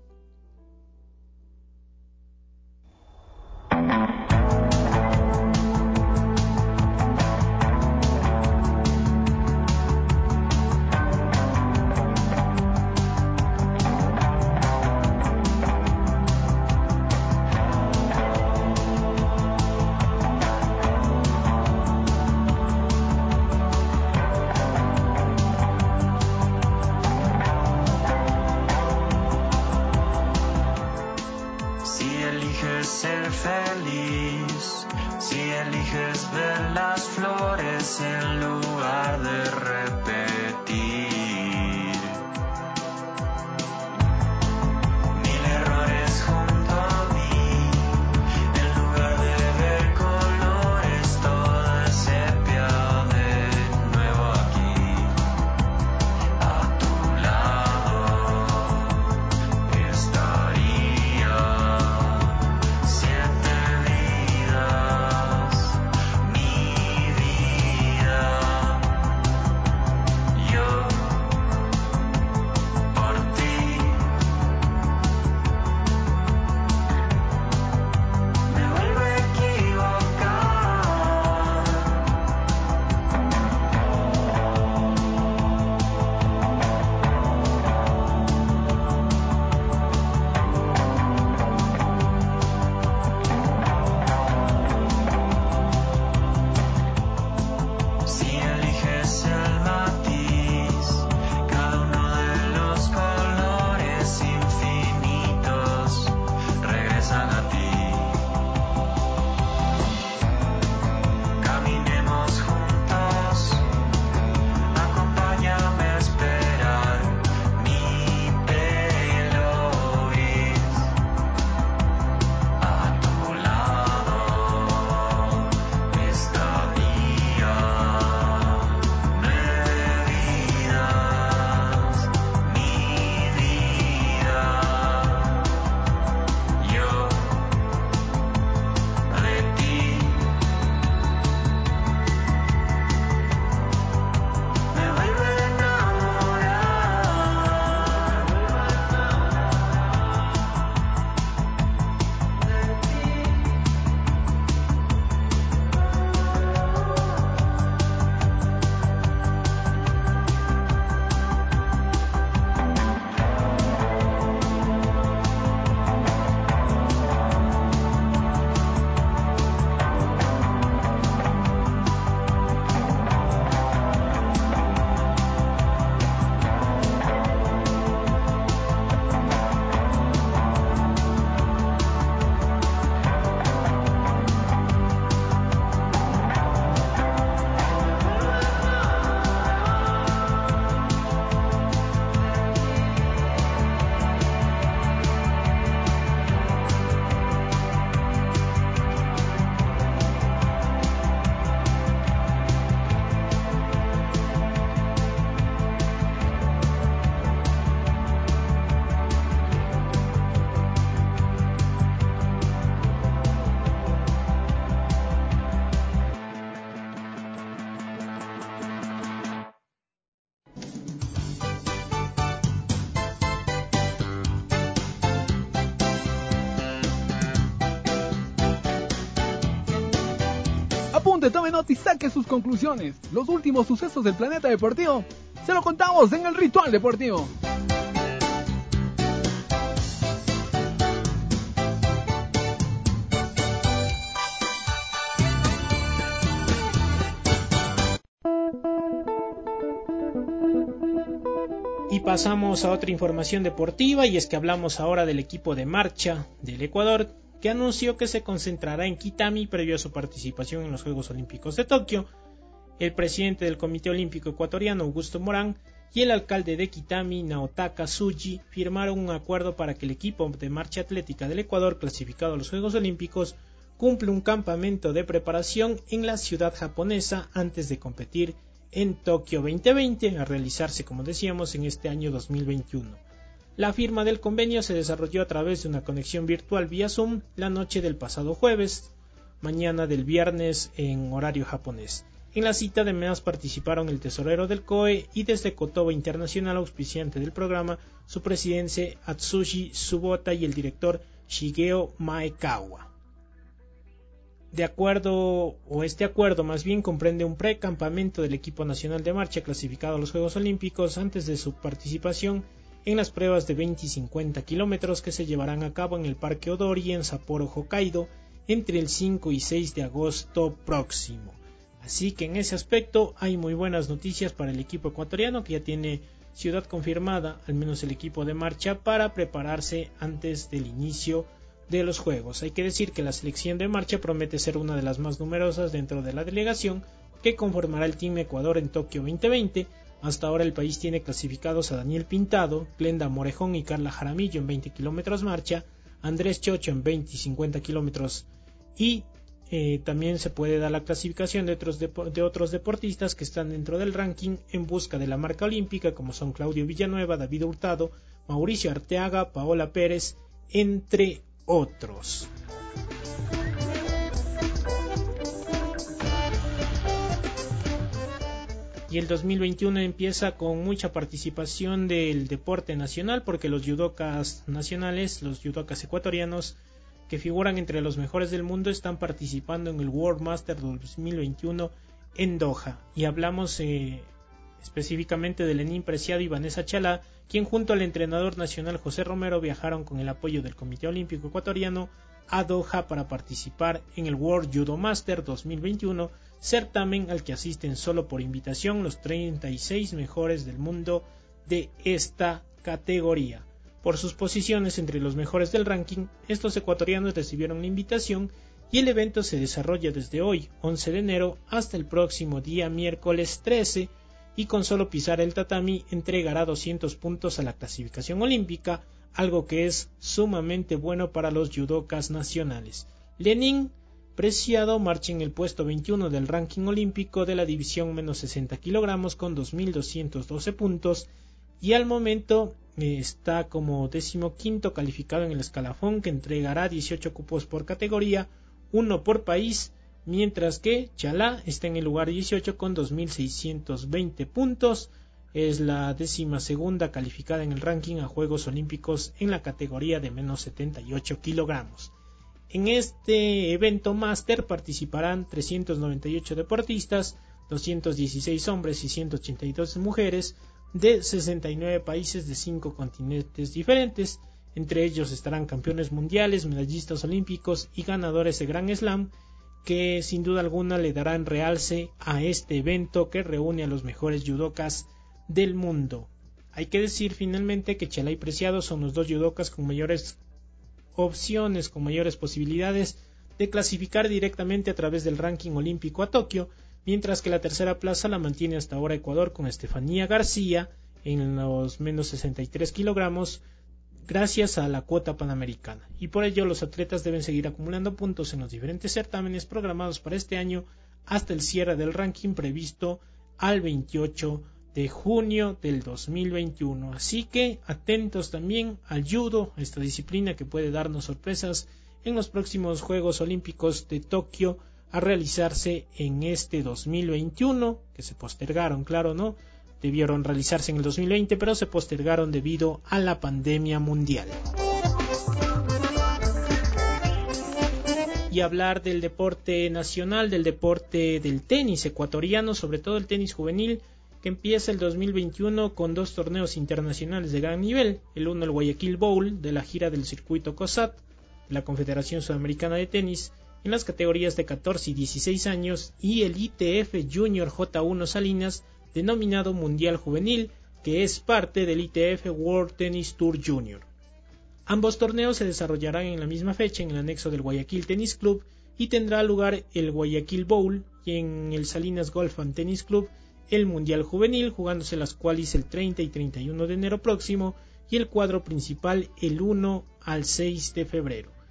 Tome nota y saque sus conclusiones. Los últimos sucesos del planeta deportivo se lo contamos en el Ritual Deportivo.
Y pasamos a otra información deportiva, y es que hablamos ahora del equipo de marcha del Ecuador, que anunció que se concentrará en Kitami previo a su participación en los Juegos Olímpicos de Tokio. El presidente del Comité Olímpico Ecuatoriano, Augusto Morán, y el alcalde de Kitami, Naotaka Tsuji, firmaron un acuerdo para que el equipo de marcha atlética del Ecuador, clasificado a los Juegos Olímpicos, cumple un campamento de preparación en la ciudad japonesa antes de competir en Tokio 2020, a realizarse, como decíamos, en este año 2021. La firma del convenio se desarrolló a través de una conexión virtual vía Zoom la noche del pasado jueves, mañana del viernes en horario japonés. En la cita además participaron el tesorero del COE y desde Kotoba Internacional, auspiciante del programa, su presidente Atsushi Tsubota y el director Shigeo Maekawa. Este acuerdo más bien comprende un precampamento del equipo nacional de marcha clasificado a los Juegos Olímpicos antes de su participación en las pruebas de 20 y 50 kilómetros que se llevarán a cabo en el Parque Odori en Sapporo, Hokkaido, entre el 5 y 6 de agosto próximo. Así que en ese aspecto hay muy buenas noticias para el equipo ecuatoriano, que ya tiene ciudad confirmada, al menos el equipo de marcha, para prepararse antes del inicio de los Juegos. Hay que decir que la selección de marcha promete ser una de las más numerosas dentro de la delegación que conformará el Team Ecuador en Tokio 2020. Hasta ahora el país tiene clasificados a Daniel Pintado, Glenda Morejón y Carla Jaramillo en 20 kilómetros marcha, Andrés Chocho en 20 y 50 kilómetros y también se puede dar la clasificación de otros deportistas que están dentro del ranking en busca de la marca olímpica, como son Claudio Villanueva, David Hurtado, Mauricio Arteaga, Paola Pérez, entre otros. Y el 2021 empieza con mucha participación del deporte nacional, porque los judocas nacionales, los judocas ecuatorianos que figuran entre los mejores del mundo, están participando en el World Master 2021 en Doha. Y hablamos específicamente de Lenín Preciado y Vanessa Chalá, quien junto al entrenador nacional José Romero viajaron con el apoyo del Comité Olímpico Ecuatoriano a Doha para participar en el World Judo Master 2021, certamen al que asisten solo por invitación los 36 mejores del mundo de esta categoría. Por sus posiciones entre los mejores del ranking, estos ecuatorianos recibieron la invitación y el evento se desarrolla desde hoy, 11 de enero, hasta el próximo día miércoles 13, y con solo pisar el tatami entregará 200 puntos a la clasificación olímpica, algo que es sumamente bueno para los judocas nacionales. Lenín Preciado marcha en el puesto 21 del ranking olímpico de la división menos 60 kilogramos con 2.212 puntos y al momento está como 15º calificado en el escalafón, que entregará 18 cupos por categoría, uno por país, mientras que Chalá está en el lugar 18 con 2.620 puntos. Es la 12ª calificada en el ranking a Juegos Olímpicos en la categoría de menos 78 kilogramos. En este evento máster participarán 398 deportistas, 216 hombres y 182 mujeres de 69 países de 5 continentes diferentes. Entre ellos estarán campeones mundiales, medallistas olímpicos y ganadores de Grand Slam, que sin duda alguna le darán realce a este evento que reúne a los mejores judocas del mundo. Hay que decir finalmente que Chalá y Preciado son los dos judocas con mayores opciones, con mayores posibilidades de clasificar directamente a través del ranking olímpico a Tokio, mientras que la tercera plaza la mantiene hasta ahora Ecuador con Estefanía García en los menos 63 kilogramos gracias a la cuota panamericana, y por ello los atletas deben seguir acumulando puntos en los diferentes certámenes programados para este año hasta el cierre del ranking previsto al 28 de junio del 2021. Así que atentos también al judo, esta disciplina que puede darnos sorpresas en los próximos Juegos Olímpicos de Tokio a realizarse en este 2021, que se postergaron, claro, ¿no? Debieron realizarse en el 2020, pero se postergaron debido a la pandemia mundial. Y hablar del deporte nacional, del deporte del tenis ecuatoriano, sobre todo el tenis juvenil, que empieza el 2021 con 2 torneos internacionales de gran nivel, el uno el Guayaquil Bowl de la gira del circuito COSAT, de la Confederación Sudamericana de Tenis, en las categorías de 14 y 16 años, y el ITF Junior J1 Salinas, denominado Mundial Juvenil, que es parte del ITF World Tennis Tour Junior. Ambos torneos se desarrollarán en la misma fecha en el anexo del Guayaquil Tennis Club y tendrá lugar el Guayaquil Bowl y en el Salinas Golf and Tennis Club el Mundial Juvenil, jugándose las qualis el 30 y 31 de enero próximo y el cuadro principal el 1 al 6 de febrero.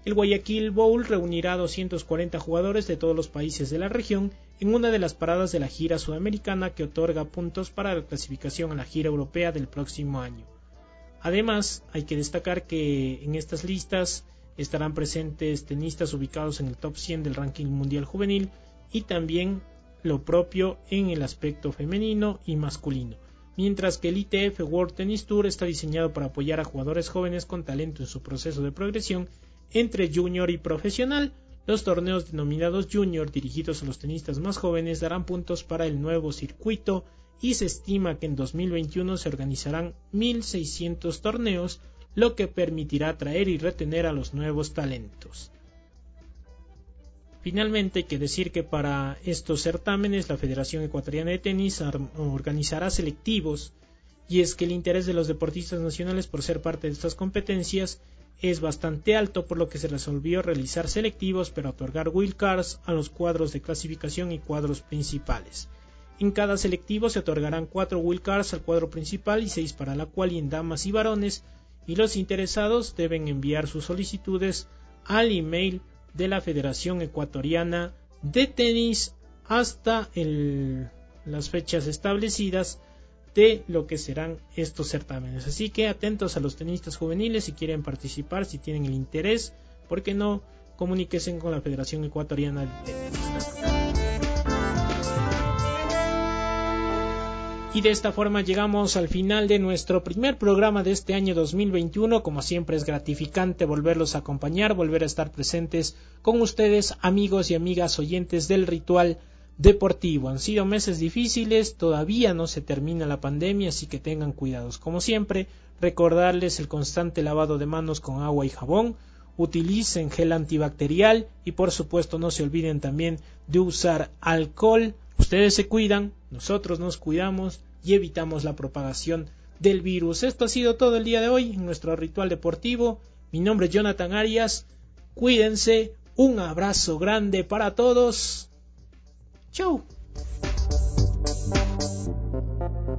El Guayaquil Bowl reunirá a 240 jugadores de todos los países de la región en una de las paradas de la gira sudamericana que otorga puntos para la clasificación a la gira europea del próximo año. Además, hay que destacar que en estas listas estarán presentes tenistas ubicados en el top 100 del ranking mundial juvenil y también lo propio en el aspecto femenino y masculino, mientras que el ITF World Tennis Tour está diseñado para apoyar a jugadores jóvenes con talento en su proceso de progresión entre junior y profesional. Los torneos denominados junior, dirigidos a los tenistas más jóvenes, darán puntos para el nuevo circuito y se estima que en 2021 se organizarán 1.600 torneos, lo que permitirá atraer y retener a los nuevos talentos. Finalmente, hay que decir que para estos certámenes la Federación Ecuatoriana de Tenis organizará selectivos, y es que el interés de los deportistas nacionales por ser parte de estas competencias es bastante alto, por lo que se resolvió realizar selectivos para otorgar wildcards a los cuadros de clasificación y cuadros principales. En cada selectivo se otorgarán 4 wildcards al cuadro principal y 6 para la quali en damas y varones, y los interesados deben enviar sus solicitudes al email de la Federación Ecuatoriana de Tenis hasta las fechas establecidas de lo que serán estos certámenes. Así que atentos a los tenistas juveniles si quieren participar, si tienen el interés, ¿por qué no? Comuníquense con la Federación Ecuatoriana de Tenis. Y de esta forma llegamos al final de nuestro primer programa de este año 2021. Como siempre es gratificante volverlos a acompañar, volver a estar presentes con ustedes, amigos y amigas oyentes del Ritual Deportivo. Han sido meses difíciles, todavía no se termina la pandemia, así que tengan cuidados. Como siempre, recordarles el constante lavado de manos con agua y jabón, utilicen gel antibacterial y por supuesto no se olviden también de usar alcohol. Ustedes se cuidan, nosotros nos cuidamos y evitamos la propagación del virus. Esto ha sido todo el día de hoy en nuestro Ritual Deportivo. Mi nombre es Jonathan Arias. Cuídense, un abrazo grande para todos. Chau.